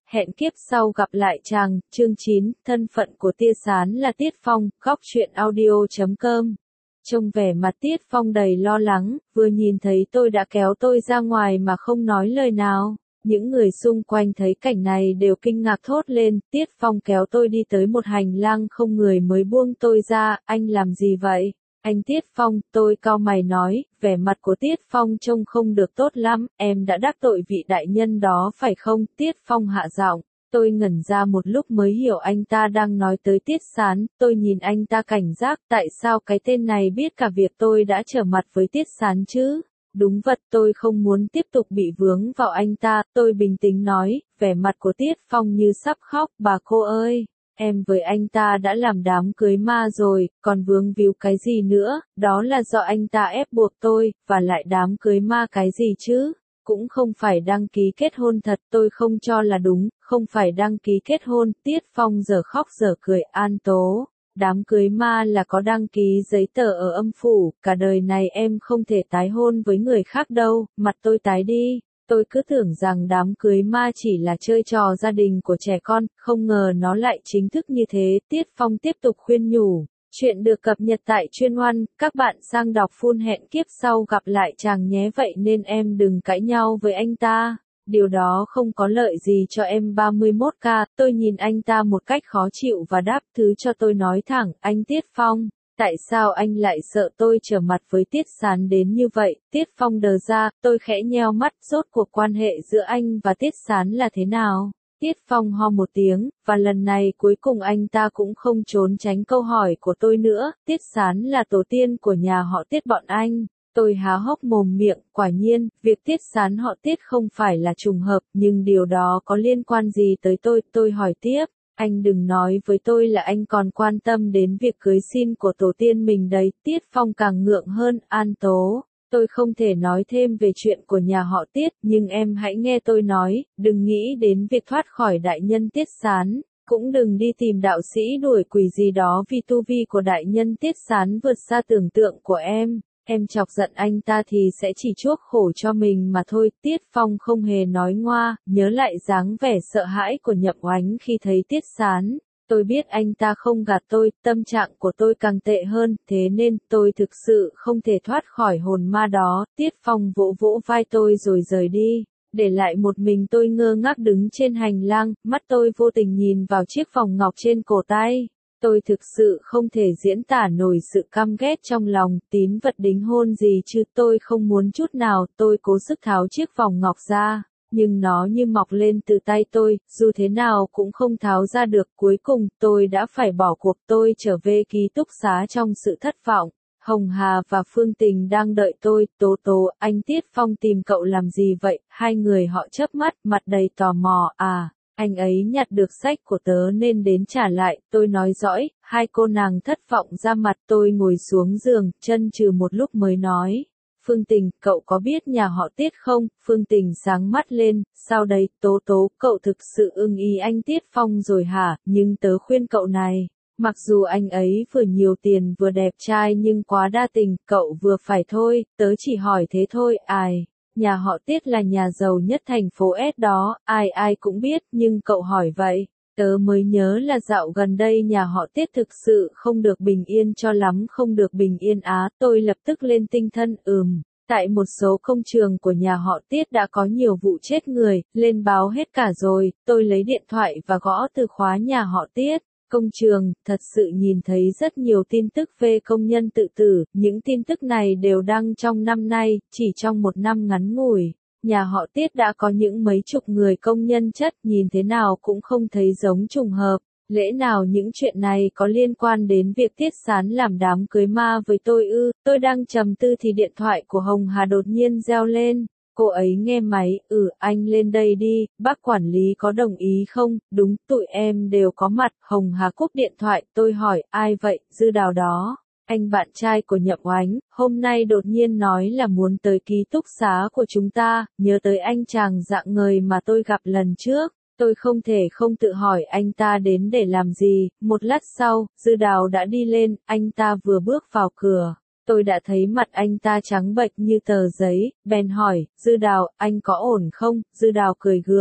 Hẹn kiếp sau gặp lại chàng, chương 9, thân phận của Tia Sán là Tiết Phong, góc truyện audio.com. Trông vẻ mặt Tiết Phong đầy lo lắng, vừa nhìn thấy tôi đã kéo tôi ra ngoài mà không nói lời nào. Những người xung quanh thấy cảnh này đều kinh ngạc thốt lên, Tiết Phong kéo tôi đi tới một hành lang không người mới buông tôi ra, anh làm gì vậy? Anh Tiết Phong, tôi cau mày nói, vẻ mặt của Tiết Phong trông không được tốt lắm, em đã đắc tội vị đại nhân đó phải không? Tiết Phong hạ giọng, tôi ngẩn ra một lúc mới hiểu anh ta đang nói tới Tiết Sán, tôi nhìn anh ta cảnh giác, tại sao cái tên này biết cả việc tôi đã trở mặt với Tiết Sán chứ? Đúng vật, tôi không muốn tiếp tục bị vướng vào anh ta, tôi bình tĩnh nói, vẻ mặt của Tiết Phong như sắp khóc, bà cô ơi. Em với anh ta đã làm đám cưới ma rồi, còn vướng víu cái gì nữa, đó là do anh ta ép buộc tôi, và lại đám cưới ma cái gì chứ, cũng không phải đăng ký kết hôn thật, tôi không cho là đúng, không phải đăng ký kết hôn, Tiết Phong giờ khóc giờ cười, An Tố, đám cưới ma là có đăng ký giấy tờ ở âm phủ, cả đời này em không thể tái hôn với người khác đâu, mặt tôi tái đi. Tôi cứ tưởng rằng đám cưới ma chỉ là chơi trò gia đình của trẻ con, không ngờ nó lại chính thức như thế. Tiết Phong tiếp tục khuyên nhủ. Chuyện được cập nhật tại chuyên Oan, các bạn sang đọc full hẹn kiếp sau gặp lại chàng nhé, vậy nên em đừng cãi nhau với anh ta. Điều đó không có lợi gì cho em 31K, tôi nhìn anh ta một cách khó chịu và đáp thứ cho tôi nói thẳng, anh Tiết Phong. Tại sao anh lại sợ tôi trở mặt với Tiết Sán đến như vậy? Tiết Phong đờ ra, tôi khẽ nheo mắt, rốt cuộc quan hệ giữa anh và Tiết Sán là thế nào? Tiết Phong ho một tiếng, và lần này cuối cùng anh ta cũng không trốn tránh câu hỏi của tôi nữa, Tiết Sán là tổ tiên của nhà họ Tiết bọn anh. Tôi há hốc mồm miệng, quả nhiên, việc Tiết Sán họ Tiết không phải là trùng hợp, nhưng điều đó có liên quan gì tới tôi hỏi tiếp. Anh đừng nói với tôi là anh còn quan tâm đến việc cưới xin của tổ tiên mình đấy, Tiết Phong càng ngượng hơn, An Tố. Tôi không thể nói thêm về chuyện của nhà họ Tiết, nhưng em hãy nghe tôi nói, đừng nghĩ đến việc thoát khỏi đại nhân Tiết Sán, cũng đừng đi tìm đạo sĩ đuổi quỷ gì đó vì tu vi của đại nhân Tiết Sán vượt xa tưởng tượng của em. Em chọc giận anh ta thì sẽ chỉ chuốc khổ cho mình mà thôi. Tiết Phong không hề nói ngoa, nhớ lại dáng vẻ sợ hãi của Nhậm Oánh khi thấy Tiết Sán. Tôi biết anh ta không gạt tôi, tâm trạng của tôi càng tệ hơn, thế nên tôi thực sự không thể thoát khỏi hồn ma đó. Tiết Phong vỗ vỗ vai tôi rồi rời đi, để lại một mình tôi ngơ ngác đứng trên hành lang, mắt tôi vô tình nhìn vào chiếc vòng ngọc trên cổ tay. Tôi thực sự không thể diễn tả nổi sự căm ghét trong lòng, tín vật đính hôn gì chứ, tôi không muốn chút nào. Tôi cố sức tháo chiếc vòng ngọc ra, nhưng nó như mọc lên từ tay tôi, dù thế nào cũng không tháo ra được. Cuối cùng, tôi đã phải bỏ cuộc. Tôi trở về ký túc xá trong sự thất vọng. Hồng Hà và Phương Tình đang đợi tôi. Tố Tố, anh Tiết Phong tìm cậu làm gì vậy? Hai người họ chớp mắt, mặt đầy tò mò. À, anh ấy nhặt được sách của tớ nên đến trả lại, tôi nói dõi. Hai cô nàng thất vọng ra mặt. Tôi ngồi xuống giường, chân chừ một lúc mới nói. Phương Tình, cậu có biết nhà họ Tiết không? Phương Tình sáng mắt lên, sao đấy? Tố Tố, cậu thực sự ưng ý anh Tiết Phong rồi hả? Nhưng tớ khuyên cậu này, mặc dù anh ấy vừa nhiều tiền vừa đẹp trai nhưng quá đa tình, cậu vừa phải thôi, tớ chỉ hỏi thế thôi. Ai? Nhà họ Tiết là nhà giàu nhất thành phố S đó, ai ai cũng biết, nhưng cậu hỏi vậy. Tớ mới nhớ là dạo gần đây nhà họ Tiết thực sự không được bình yên cho lắm, không được bình yên á. Tôi lập tức lên tinh thần, tại một số công trường của nhà họ Tiết đã có nhiều vụ chết người, lên báo hết cả rồi. Tôi lấy điện thoại và gõ từ khóa nhà họ Tiết. Công trường, thật sự nhìn thấy rất nhiều tin tức về công nhân tự tử, những tin tức này đều đăng trong năm nay, chỉ trong một năm ngắn ngủi. Nhà họ Tiết đã có những mấy chục người công nhân chất, nhìn thế nào cũng không thấy giống trùng hợp. Lẽ nào những chuyện này có liên quan đến việc Tiết Sán làm đám cưới ma với tôi ư? Tôi đang trầm tư thì điện thoại của Hồng Hà đột nhiên reo lên. Cô ấy nghe máy, anh lên đây đi, bác quản lý có đồng ý không? Đúng, tụi em đều có mặt. Hồng Hà cúp điện thoại, tôi hỏi, ai vậy? Dư Đào đó. Anh bạn trai của Nhậm Oánh, hôm nay đột nhiên nói là muốn tới ký túc xá của chúng ta, nhớ tới anh chàng dạng người mà tôi gặp lần trước. Tôi không thể không tự hỏi anh ta đến để làm gì. Một lát sau, Dư Đào đã đi lên, anh ta vừa bước vào cửa. Tôi đã thấy mặt anh ta trắng bệch như tờ giấy, bèn hỏi, Dư Đào, anh có ổn không? Dư Đào cười gượng,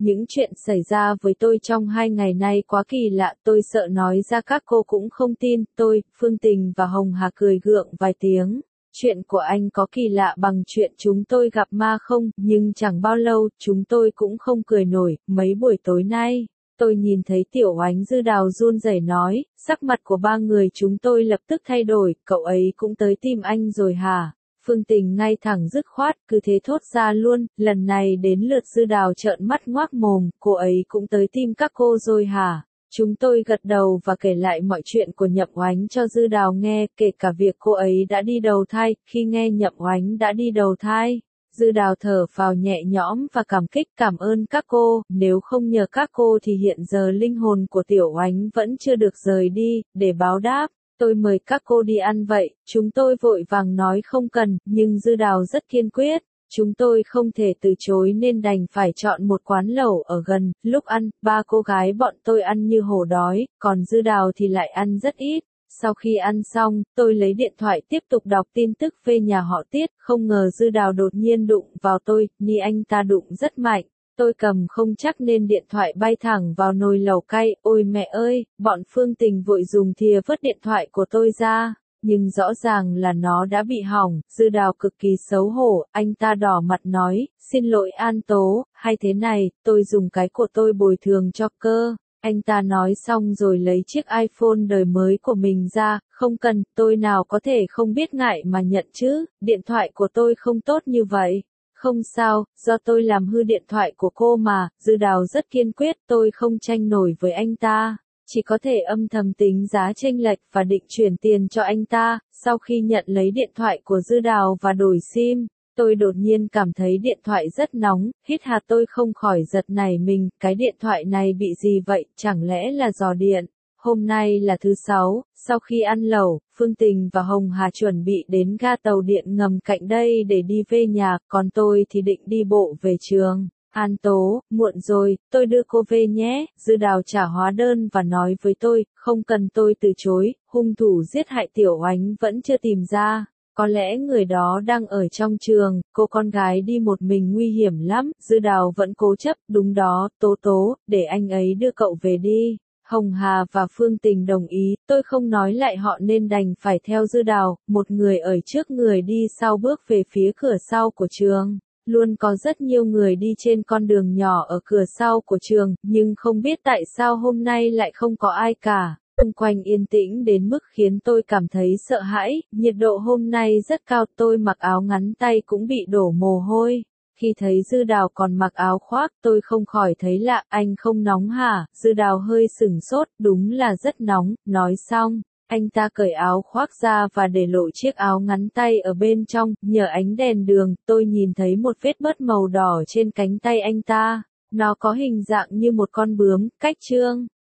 Những chuyện xảy ra với tôi trong 2 ngày nay quá kỳ lạ, tôi sợ nói ra các cô cũng không tin. Tôi, Phương Tình và Hồng Hà cười gượng vài tiếng. Chuyện của anh có kỳ lạ bằng chuyện chúng tôi gặp ma không, nhưng chẳng bao lâu, chúng tôi cũng không cười nổi. Mấy buổi tối nay, tôi nhìn thấy Tiểu Oánh Dư Đào run rẩy nói, sắc mặt của ba người chúng tôi lập tức thay đổi, cậu ấy cũng tới tìm anh rồi hả? Phương Tình ngay thẳng dứt khoát, cứ thế thốt ra luôn, lần này đến lượt Dư Đào trợn mắt ngoác mồm, cô ấy cũng tới tìm các cô rồi hả? Chúng tôi gật đầu và kể lại mọi chuyện của Nhậm Oánh cho Dư Đào nghe, kể cả việc cô ấy đã đi đầu thai. Khi nghe Nhậm Oánh đã đi đầu thai, Dư Đào thở phào nhẹ nhõm và cảm kích, cảm ơn các cô, nếu không nhờ các cô thì hiện giờ linh hồn của Tiểu Oánh vẫn chưa được rời đi. Để báo đáp, tôi mời các cô đi ăn vậy. Chúng tôi vội vàng nói không cần, nhưng Dư Đào rất kiên quyết. Chúng tôi không thể từ chối nên đành phải chọn một quán lẩu ở gần. Lúc ăn, ba cô gái bọn tôi ăn như hổ đói, còn Dư Đào thì lại ăn rất ít. Sau khi ăn xong, tôi lấy điện thoại tiếp tục đọc tin tức về nhà họ Tiết, không ngờ Dư Đào đột nhiên đụng vào tôi, ni anh ta đụng rất mạnh. Tôi cầm không chắc nên điện thoại bay thẳng vào nồi lẩu cay. Ôi mẹ ơi, bọn Phương Tình vội dùng thìa vớt điện thoại của tôi ra. Nhưng rõ ràng là nó đã bị hỏng. Dư Đào cực kỳ xấu hổ, anh ta đỏ mặt nói, xin lỗi An Tố, hay thế này, tôi dùng cái của tôi bồi thường cho cơ. Anh ta nói xong rồi lấy chiếc iPhone đời mới của mình ra, không cần, tôi nào có thể không biết ngại mà nhận chứ, điện thoại của tôi không tốt như vậy. Không sao, do tôi làm hư điện thoại của cô mà. Dư Đào rất kiên quyết, tôi không tranh nổi với anh ta. Chỉ có thể âm thầm tính giá chênh lệch và định chuyển tiền cho anh ta. Sau khi nhận lấy điện thoại của Dư Đào và đổi SIM, tôi đột nhiên cảm thấy điện thoại rất nóng, hít hà tôi không khỏi giật nảy mình, cái điện thoại này bị gì vậy, chẳng lẽ là rò điện? Hôm nay là thứ Sáu, sau khi ăn lẩu, Phương Tình và Hồng Hà chuẩn bị đến ga tàu điện ngầm cạnh đây để đi về nhà, còn tôi thì định đi bộ về trường. An Tố, muộn rồi, tôi đưa cô về nhé. Dư Đào trả hóa đơn và nói với tôi, không cần. Tôi từ chối, hung thủ giết hại Tiểu Oánh vẫn chưa tìm ra. Có lẽ người đó đang ở trong trường, cô con gái đi một mình nguy hiểm lắm. Dư Đào vẫn cố chấp, đúng đó, Tố Tố, để anh ấy đưa cậu về đi. Hồng Hà và Phương Tình đồng ý, tôi không nói lại họ nên đành phải theo Dư Đào, một người ở trước người đi sau bước về phía cửa sau của trường. Luôn có rất nhiều người đi trên con đường nhỏ ở cửa sau của trường, nhưng không biết tại sao hôm nay lại không có ai cả. Xung quanh yên tĩnh đến mức khiến tôi cảm thấy sợ hãi, nhiệt độ hôm nay rất cao, tôi mặc áo ngắn tay cũng bị đổ mồ hôi. Khi thấy Dư Đào còn mặc áo khoác, tôi không khỏi thấy lạ, anh không nóng hả? Dư Đào hơi sửng sốt, đúng là rất nóng. Nói xong, anh ta cởi áo khoác ra và để lộ chiếc áo ngắn tay ở bên trong, nhờ ánh đèn đường, tôi nhìn thấy một vết bớt màu đỏ trên cánh tay anh ta. Nó có hình dạng như một con bướm, cách chương.